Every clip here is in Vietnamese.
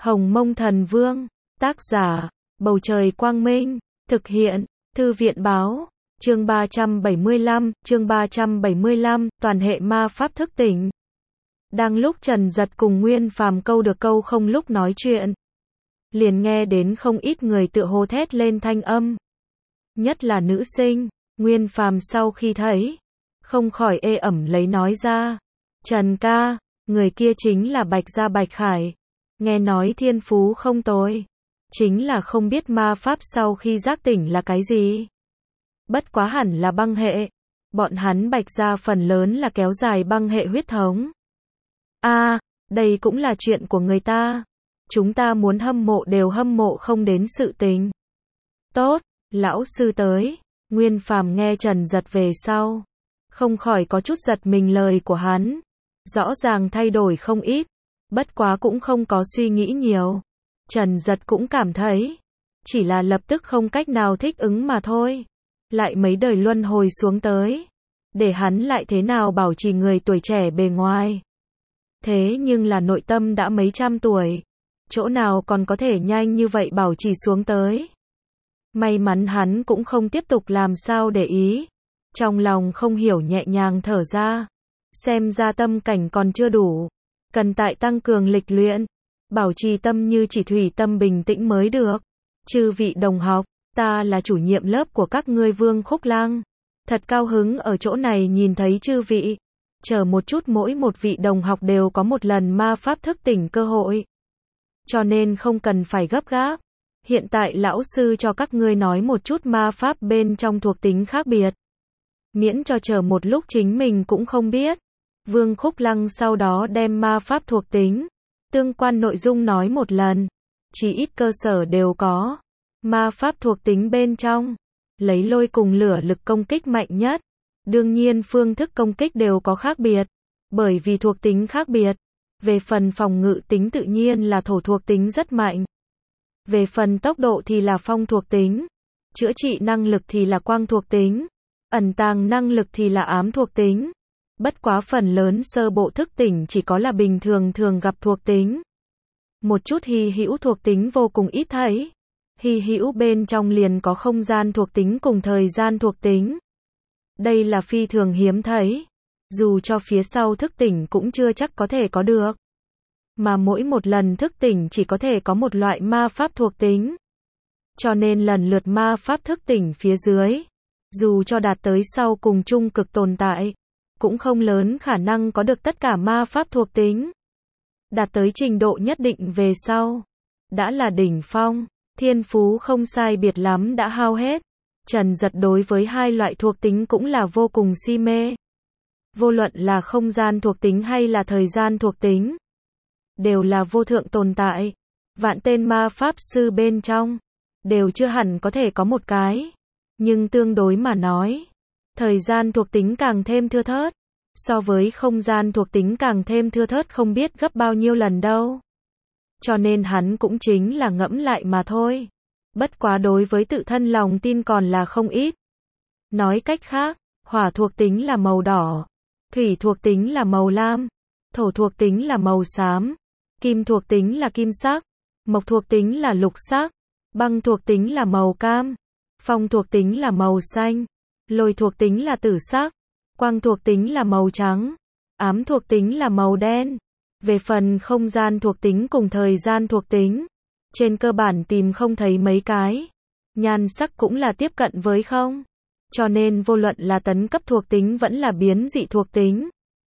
Hồng Mông Thần Vương, tác giả, Bầu Trời Quang Minh, thực hiện, Thư viện Báo, chương 375, toàn hệ ma pháp thức tỉnh. Đang lúc Trần Giật cùng Nguyên Phàm câu được câu không lúc nói chuyện, liền nghe đến không ít người tựa hô thét lên thanh âm. Nhất là nữ sinh, Nguyên Phàm sau khi thấy, không khỏi ê ẩm lấy nói ra. Trần ca, người kia chính là Bạch Gia Bạch Khải. Nghe nói thiên phú không tồi. Chính là không biết ma pháp sau khi giác tỉnh là cái gì. Bất quá hẳn là băng hệ. Bọn hắn Bạch Gia phần lớn là kéo dài băng hệ huyết thống. Đây cũng là chuyện của người ta. Chúng ta muốn hâm mộ đều hâm mộ không đến sự tình. Tốt, lão sư tới. Nguyên Phàm nghe Trần Giật về sau, không khỏi có chút giật mình lời của hắn. Rõ ràng thay đổi không ít, bất quá cũng không có suy nghĩ nhiều. Trần Giật cũng cảm thấy, chỉ là lập tức không cách nào thích ứng mà thôi. Lại mấy đời luân hồi xuống tới, để hắn lại thế nào bảo trì người tuổi trẻ bề ngoài. Thế nhưng là nội tâm đã mấy trăm tuổi, chỗ nào còn có thể nhanh như vậy bảo trì xuống tới. May mắn hắn cũng không tiếp tục làm sao để ý. Trong lòng không hiểu nhẹ nhàng thở ra. Xem ra tâm cảnh còn chưa đủ. Cần tại tăng cường lịch luyện. Bảo trì tâm như chỉ thủy tâm bình tĩnh mới được. Chư vị đồng học, ta là chủ nhiệm lớp của các ngươi Vương Khúc Lăng. Thật cao hứng ở chỗ này nhìn thấy chư vị. Chờ một chút, mỗi một vị đồng học đều có một lần ma pháp thức tỉnh cơ hội. Cho nên không cần phải gấp gáp. Hiện tại lão sư cho các ngươi nói một chút ma pháp bên trong thuộc tính khác biệt. Miễn cho chờ một lúc chính mình cũng không biết. Vương Khúc Lăng sau đó đem ma pháp thuộc tính, tương quan nội dung nói một lần. Chỉ ít cơ sở đều có. Ma pháp thuộc tính bên trong, lấy lôi cùng lửa lực công kích mạnh nhất. Đương nhiên phương thức công kích đều có khác biệt. Bởi vì thuộc tính khác biệt. Về phần phòng ngự tính tự nhiên là thổ thuộc tính rất mạnh. Về phần tốc độ thì là phong thuộc tính. Chữa trị năng lực thì là quang thuộc tính. Ẩn tàng năng lực thì là ám thuộc tính. Bất quá phần lớn sơ bộ thức tỉnh chỉ có là bình thường thường gặp thuộc tính. Một chút hy hữu thuộc tính vô cùng ít thấy. Hy hữu bên trong liền có không gian thuộc tính cùng thời gian thuộc tính. Đây là phi thường hiếm thấy. Dù cho phía sau thức tỉnh cũng chưa chắc có thể có được. Mà mỗi một lần thức tỉnh chỉ có thể có một loại ma pháp thuộc tính. Cho nên lần lượt ma pháp thức tỉnh phía dưới, dù cho đạt tới sau cùng trung cực tồn tại, cũng không lớn khả năng có được tất cả ma pháp thuộc tính. Đạt tới trình độ nhất định về sau, đã là đỉnh phong, thiên phú không sai biệt lắm đã hao hết. Trần Giật đối với hai loại thuộc tính cũng là vô cùng si mê. Vô luận là không gian thuộc tính hay là thời gian thuộc tính, đều là vô thượng tồn tại. Vạn tên ma pháp sư bên trong, đều chưa hẳn có thể có một cái. Nhưng tương đối mà nói, thời gian thuộc tính càng thêm thưa thớt. So với không gian thuộc tính càng thêm thưa thớt không biết gấp bao nhiêu lần đâu. Cho nên hắn cũng chính là ngẫm lại mà thôi. Bất quá đối với tự thân lòng tin còn là không ít. Nói cách khác, hỏa thuộc tính là màu đỏ, thủy thuộc tính là màu lam, thổ thuộc tính là màu xám, kim thuộc tính là kim sắc, mộc thuộc tính là lục sắc, băng thuộc tính là màu cam, phong thuộc tính là màu xanh, lôi thuộc tính là tử sắc, quang thuộc tính là màu trắng, ám thuộc tính là màu đen. Về phần không gian thuộc tính cùng thời gian thuộc tính, trên cơ bản tìm không thấy mấy cái. Nhan sắc cũng là tiếp cận với không. Cho nên vô luận là tấn cấp thuộc tính vẫn là biến dị thuộc tính,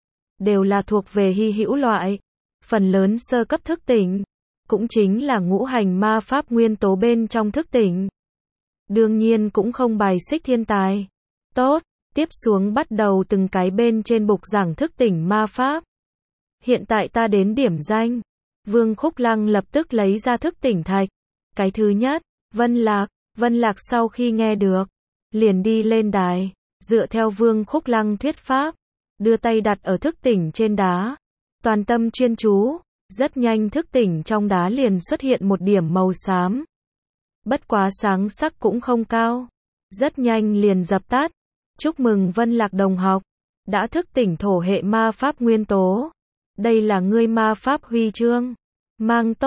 đều là thuộc về hy hữu loại. Phần lớn sơ cấp thức tỉnh, cũng chính là ngũ hành ma pháp nguyên tố bên trong thức tỉnh. Đương nhiên cũng không bài xích thiên tài. Tốt, tiếp xuống bắt đầu từng cái bên trên bục giảng thức tỉnh ma pháp. Hiện tại ta đến điểm danh. Vương Khúc Lăng lập tức lấy ra thức tỉnh thạch. Cái thứ nhất, Vân Lạc. Vân Lạc sau khi nghe được, liền đi lên đài, dựa theo Vương Khúc Lăng thuyết pháp, đưa tay đặt ở thức tỉnh trên đá. Toàn tâm chuyên chú, rất nhanh thức tỉnh trong đá liền xuất hiện một điểm màu xám. Bất quá sáng sắc cũng không cao, rất nhanh liền dập tắt. Chúc mừng Vân Lạc đồng học, đã thức tỉnh thổ hệ ma pháp nguyên tố. Đây là ngươi ma pháp huy chương. Mang tốt,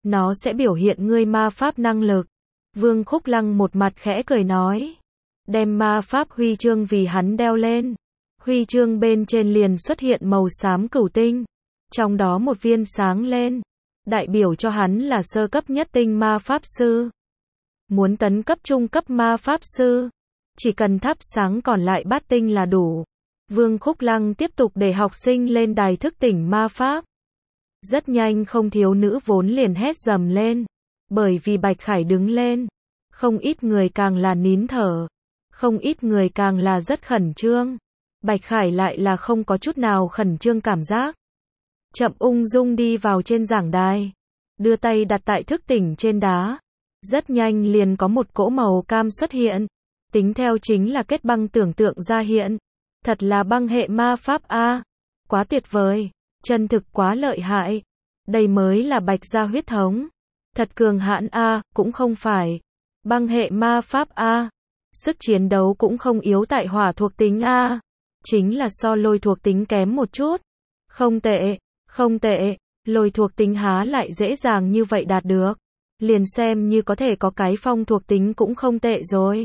Nó sẽ biểu hiện ngươi ma pháp năng lực. Vương Khúc Lăng một mặt khẽ cười nói. Đem ma pháp huy chương vì hắn đeo lên. Huy chương bên trên liền xuất hiện màu xám cửu tinh. Trong đó một viên sáng lên. Đại biểu cho hắn là sơ cấp nhất tinh ma pháp sư. Muốn tấn cấp trung cấp ma pháp sư, chỉ cần thắp sáng còn lại bát tinh là đủ. Vương Khúc Lăng tiếp tục để học sinh lên đài thức tỉnh ma pháp. Rất nhanh không thiếu nữ vốn liền hét dầm lên. Bởi vì Bạch Khải đứng lên, không ít người càng là nín thở, không ít người càng là rất khẩn trương. Bạch Khải lại là không có chút nào khẩn trương cảm giác. Chậm ung dung đi vào trên giảng đài, đưa tay đặt tại thức tỉnh trên đá. Rất nhanh liền có một cỗ màu cam xuất hiện. Tính theo chính là kết băng tưởng tượng ra hiện. Thật là băng hệ ma pháp a. Quá tuyệt vời, chân thực quá lợi hại. Đây mới là Bạch gia huyết thống. Thật cường hãn a, cũng không phải. Băng hệ ma pháp a. Sức chiến đấu cũng không yếu tại hỏa thuộc tính a. Chính là so lôi thuộc tính kém một chút. Không tệ, không tệ, lôi thuộc tính há lại dễ dàng như vậy đạt được. Liền xem như có thể có cái phong thuộc tính cũng không tệ rồi.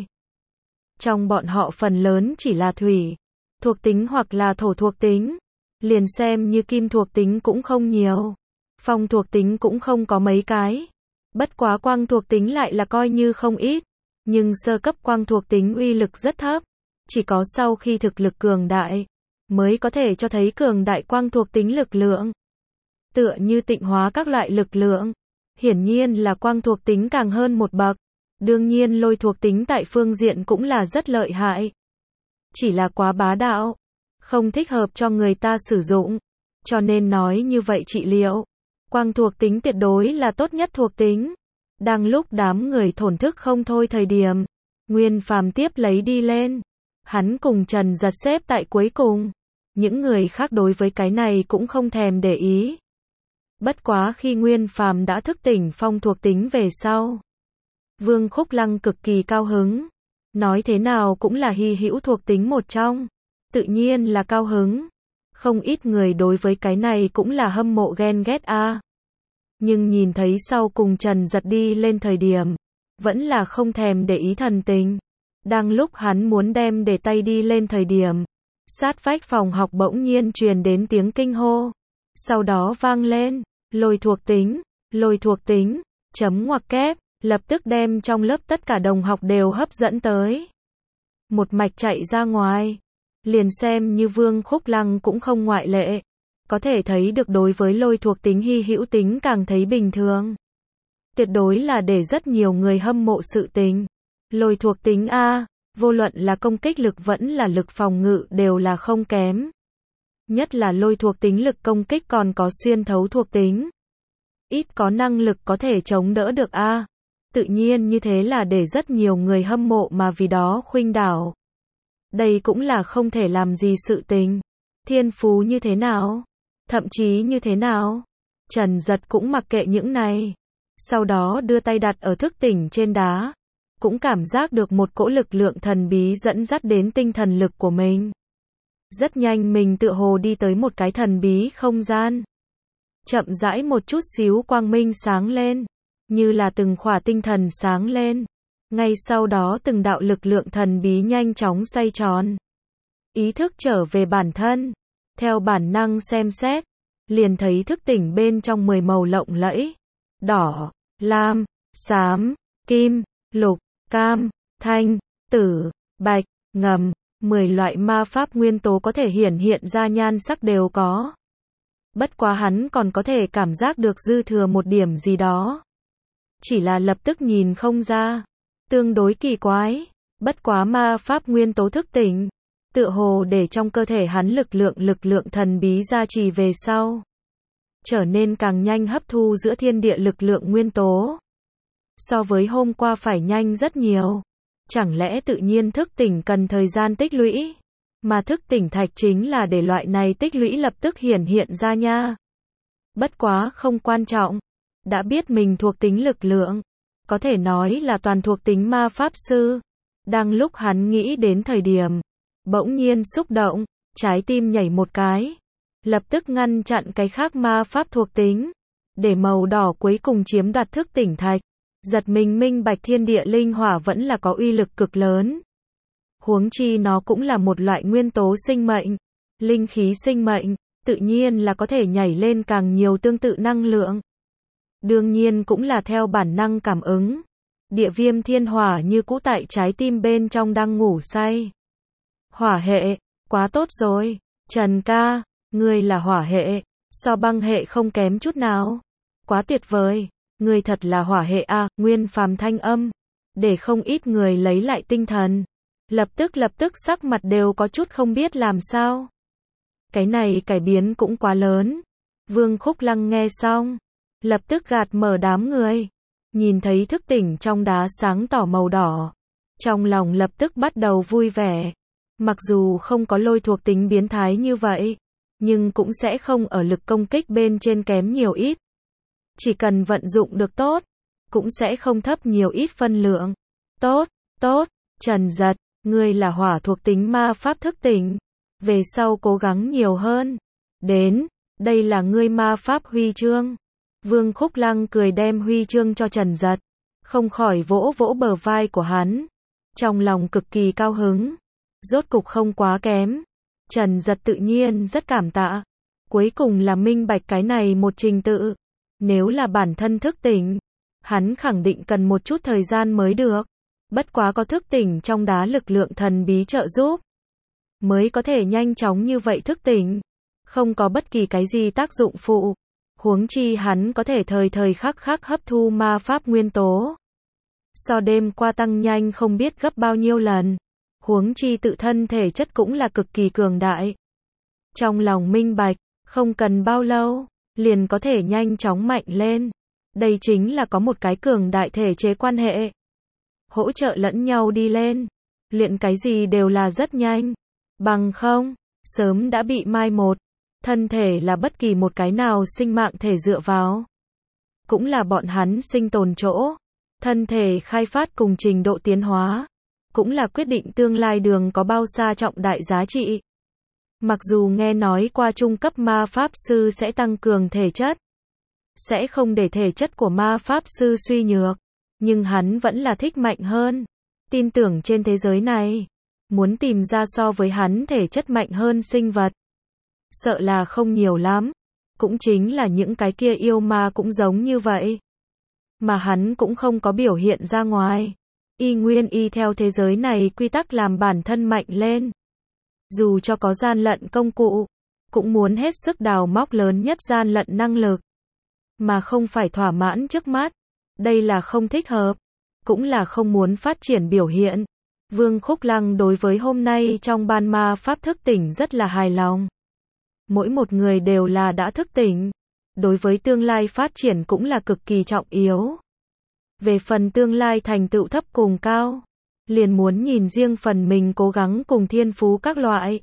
Trong bọn họ phần lớn chỉ là thủy thuộc tính hoặc là thổ thuộc tính. Liền xem như kim thuộc tính cũng không nhiều. Phong thuộc tính cũng không có mấy cái. Bất quá quang thuộc tính lại là coi như không ít. Nhưng sơ cấp quang thuộc tính uy lực rất thấp. Chỉ có sau khi thực lực cường đại, mới có thể cho thấy cường đại quang thuộc tính lực lượng. Tựa như tịnh hóa các loại lực lượng. Hiển nhiên là quang thuộc tính càng hơn một bậc. Đương nhiên lôi thuộc tính tại phương diện cũng là rất lợi hại. Chỉ là quá bá đạo, không thích hợp cho người ta sử dụng. Cho nên nói như vậy trị liệu. Quang thuộc tính tuyệt đối là tốt nhất thuộc tính. Đang lúc đám người thổn thức không thôi thời điểm, Nguyên Phàm tiếp lấy đi lên. Hắn cùng Trần Giật xếp tại cuối cùng. Những người khác đối với cái này cũng không thèm để ý. Bất quá khi Nguyên Phàm đã thức tỉnh phong thuộc tính về sau, Vương Khúc Lăng cực kỳ cao hứng. Nói thế nào cũng là hy hữu thuộc tính một trong. Tự nhiên là cao hứng. Không ít người đối với cái này cũng là hâm mộ ghen ghét a. Nhưng nhìn thấy sau cùng Trần Giật đi lên thời điểm, vẫn là không thèm để ý thần tình. Đang lúc hắn muốn đem để tay đi lên thời điểm, sát vách phòng học bỗng nhiên truyền đến tiếng kinh hô. Sau đó vang lên, lôi thuộc tính, chấm ngoặc kép, lập tức đem trong lớp tất cả đồng học đều hấp dẫn tới. Một mạch chạy ra ngoài, liền xem như Vương Khúc Lăng cũng không ngoại lệ. Có thể thấy được đối với lôi thuộc tính hy hữu tính càng thấy bình thường. Tuyệt đối là để rất nhiều người hâm mộ sự tình. Lôi thuộc tính A, vô luận là công kích lực vẫn là lực phòng ngự đều là không kém. Nhất là lôi thuộc tính lực công kích còn có xuyên thấu thuộc tính. Ít có năng lực có thể chống đỡ được A. Tự nhiên như thế là để rất nhiều người hâm mộ mà vì đó khuynh đảo. Đây cũng là không thể làm gì sự tình. Thiên phú như thế nào? Thậm chí như thế nào? Trần Giật cũng mặc kệ những này. Sau đó đưa tay đặt ở thức tỉnh trên đá. Cũng cảm giác được một cỗ lực lượng thần bí dẫn dắt đến tinh thần lực của mình. Rất nhanh mình tựa hồ đi tới một cái thần bí không gian. Chậm rãi một chút xíu quang minh sáng lên. Như là từng khỏa tinh thần sáng lên. Ngay sau đó từng đạo lực lượng thần bí nhanh chóng xoay tròn. Ý thức trở về bản thân. Theo bản năng xem xét. Liền thấy thức tỉnh bên trong 10 màu lộng lẫy. Đỏ, lam, xám, kim, lục, cam, thanh, tử, bạch, ngầm. 10 loại ma pháp nguyên tố có thể hiển hiện ra nhan sắc đều có. Bất quá hắn còn có thể cảm giác được dư thừa một điểm gì đó. Chỉ là lập tức nhìn không ra. Tương đối kỳ quái. Bất quá ma pháp nguyên tố thức tỉnh. Tựa hồ để trong cơ thể hắn lực lượng thần bí gia trì về sau. Trở nên càng nhanh hấp thu giữa thiên địa lực lượng nguyên tố. So với hôm qua phải nhanh rất nhiều. Chẳng lẽ tự nhiên thức tỉnh cần thời gian tích lũy? Mà thức tỉnh thạch chính là để loại này tích lũy lập tức hiển hiện ra nha. Bất quá không quan trọng. Đã biết mình thuộc tính lực lượng. Có thể nói là toàn thuộc tính ma pháp sư. Đang lúc hắn nghĩ đến thời điểm. Bỗng nhiên xúc động. Trái tim nhảy một cái. Lập tức ngăn chặn cái khác ma pháp thuộc tính. để màu đỏ cuối cùng chiếm đoạt thức tỉnh thạch. Giật mình minh bạch thiên địa linh hỏa vẫn là có uy lực cực lớn. Huống chi nó cũng là một loại nguyên tố sinh mệnh, linh khí sinh mệnh, tự nhiên là có thể nhảy lên càng nhiều tương tự năng lượng. Đương nhiên cũng là theo bản năng cảm ứng. Địa viêm thiên hỏa như cũ tại trái tim bên trong đang ngủ say. Hỏa hệ, quá tốt rồi. Trần ca, ngươi là hỏa hệ, so băng hệ không kém chút nào. Quá tuyệt vời, ngươi thật là hỏa hệ a, Nguyên Phàm thanh âm, để không ít người lấy lại tinh thần. Lập tức sắc mặt đều có chút không biết làm sao. Cái này cải biến cũng quá lớn. Vương Khúc Lăng nghe xong, lập tức gạt mở đám người. Nhìn thấy thức tỉnh trong đá sáng tỏ màu đỏ. Trong lòng lập tức bắt đầu vui vẻ. Mặc dù không có lôi thuộc tính biến thái như vậy, nhưng cũng sẽ không ở lực công kích bên trên kém nhiều ít. Chỉ cần vận dụng được tốt, cũng sẽ không thấp nhiều ít phân lượng. Tốt, Trần Giật, ngươi là hỏa thuộc tính ma pháp thức tỉnh. Về sau cố gắng nhiều hơn. Đến, đây là ngươi ma pháp huy chương. Vương Khúc Lăng cười đem huy chương cho Trần Giật. Không khỏi vỗ vỗ bờ vai của hắn. Trong lòng cực kỳ cao hứng. Rốt cục không quá kém. Trần Giật tự nhiên rất cảm tạ. Cuối cùng là minh bạch cái này một trình tự. Nếu là bản thân thức tỉnh, hắn khẳng định cần một chút thời gian mới được. Bất quá có thức tỉnh trong đá lực lượng thần bí trợ giúp, mới có thể nhanh chóng như vậy thức tỉnh. Không có bất kỳ cái gì tác dụng phụ. Huống chi hắn có thể thời khắc hấp thu ma pháp nguyên tố. So đêm qua tăng nhanh không biết gấp bao nhiêu lần. Huống chi tự thân thể chất cũng là cực kỳ cường đại. Trong lòng minh bạch, không cần bao lâu, liền có thể nhanh chóng mạnh lên. Đây chính là có một cái cường đại thể chế quan hệ. Hỗ trợ lẫn nhau đi lên. Luyện cái gì đều là rất nhanh. Bằng không, sớm đã bị mai một. Thân thể là bất kỳ một cái nào sinh mạng thể dựa vào. Cũng là bọn hắn sinh tồn chỗ. Thân thể khai phát cùng trình độ tiến hóa. Cũng là quyết định tương lai đường có bao xa trọng đại giá trị. Mặc dù nghe nói qua trung cấp ma pháp sư sẽ tăng cường thể chất, sẽ không để thể chất của ma pháp sư suy nhược, nhưng hắn vẫn là thích mạnh hơn. Tin tưởng trên thế giới này, muốn tìm ra so với hắn thể chất mạnh hơn sinh vật, sợ là không nhiều lắm. Cũng chính là những cái kia yêu ma cũng giống như vậy. Mà hắn cũng không có biểu hiện ra ngoài. Y nguyên y theo thế giới này quy tắc làm bản thân mạnh lên. Dù cho có gian lận công cụ, cũng muốn hết sức đào móc lớn nhất gian lận năng lực. Mà không phải thỏa mãn trước mắt. Đây là không thích hợp. Cũng là không muốn phát triển biểu hiện. Vương Khúc Lăng đối với hôm nay trong ban ma pháp thức tỉnh rất là hài lòng. Mỗi một người đều là đã thức tỉnh. Đối với tương lai phát triển cũng là cực kỳ trọng yếu. Về phần tương lai thành tựu thấp cùng cao, liền muốn nhìn riêng phần mình cố gắng cùng thiên phú các loại.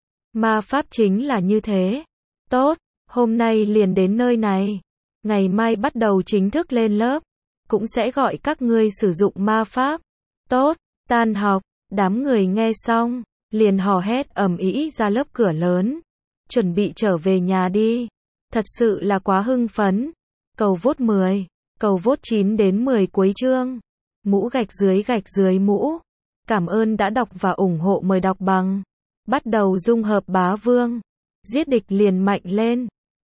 Ma pháp chính là như thế. Tốt, hôm nay liền đến nơi này. Ngày mai bắt đầu chính thức lên lớp. Cũng sẽ gọi các ngươi sử dụng ma pháp. Tốt, tan học, đám người nghe xong, liền hò hét ầm ĩ ra lớp cửa lớn. Chuẩn bị trở về nhà đi. Thật sự là quá hưng phấn. Cầu vote 10, cầu vote 9 đến 10 cuối chương. Mũ gạch dưới mũ. Cảm ơn đã đọc và ủng hộ, mời đọc bằng. Bắt đầu dung hợp bá vương. Giết địch liền mạnh lên.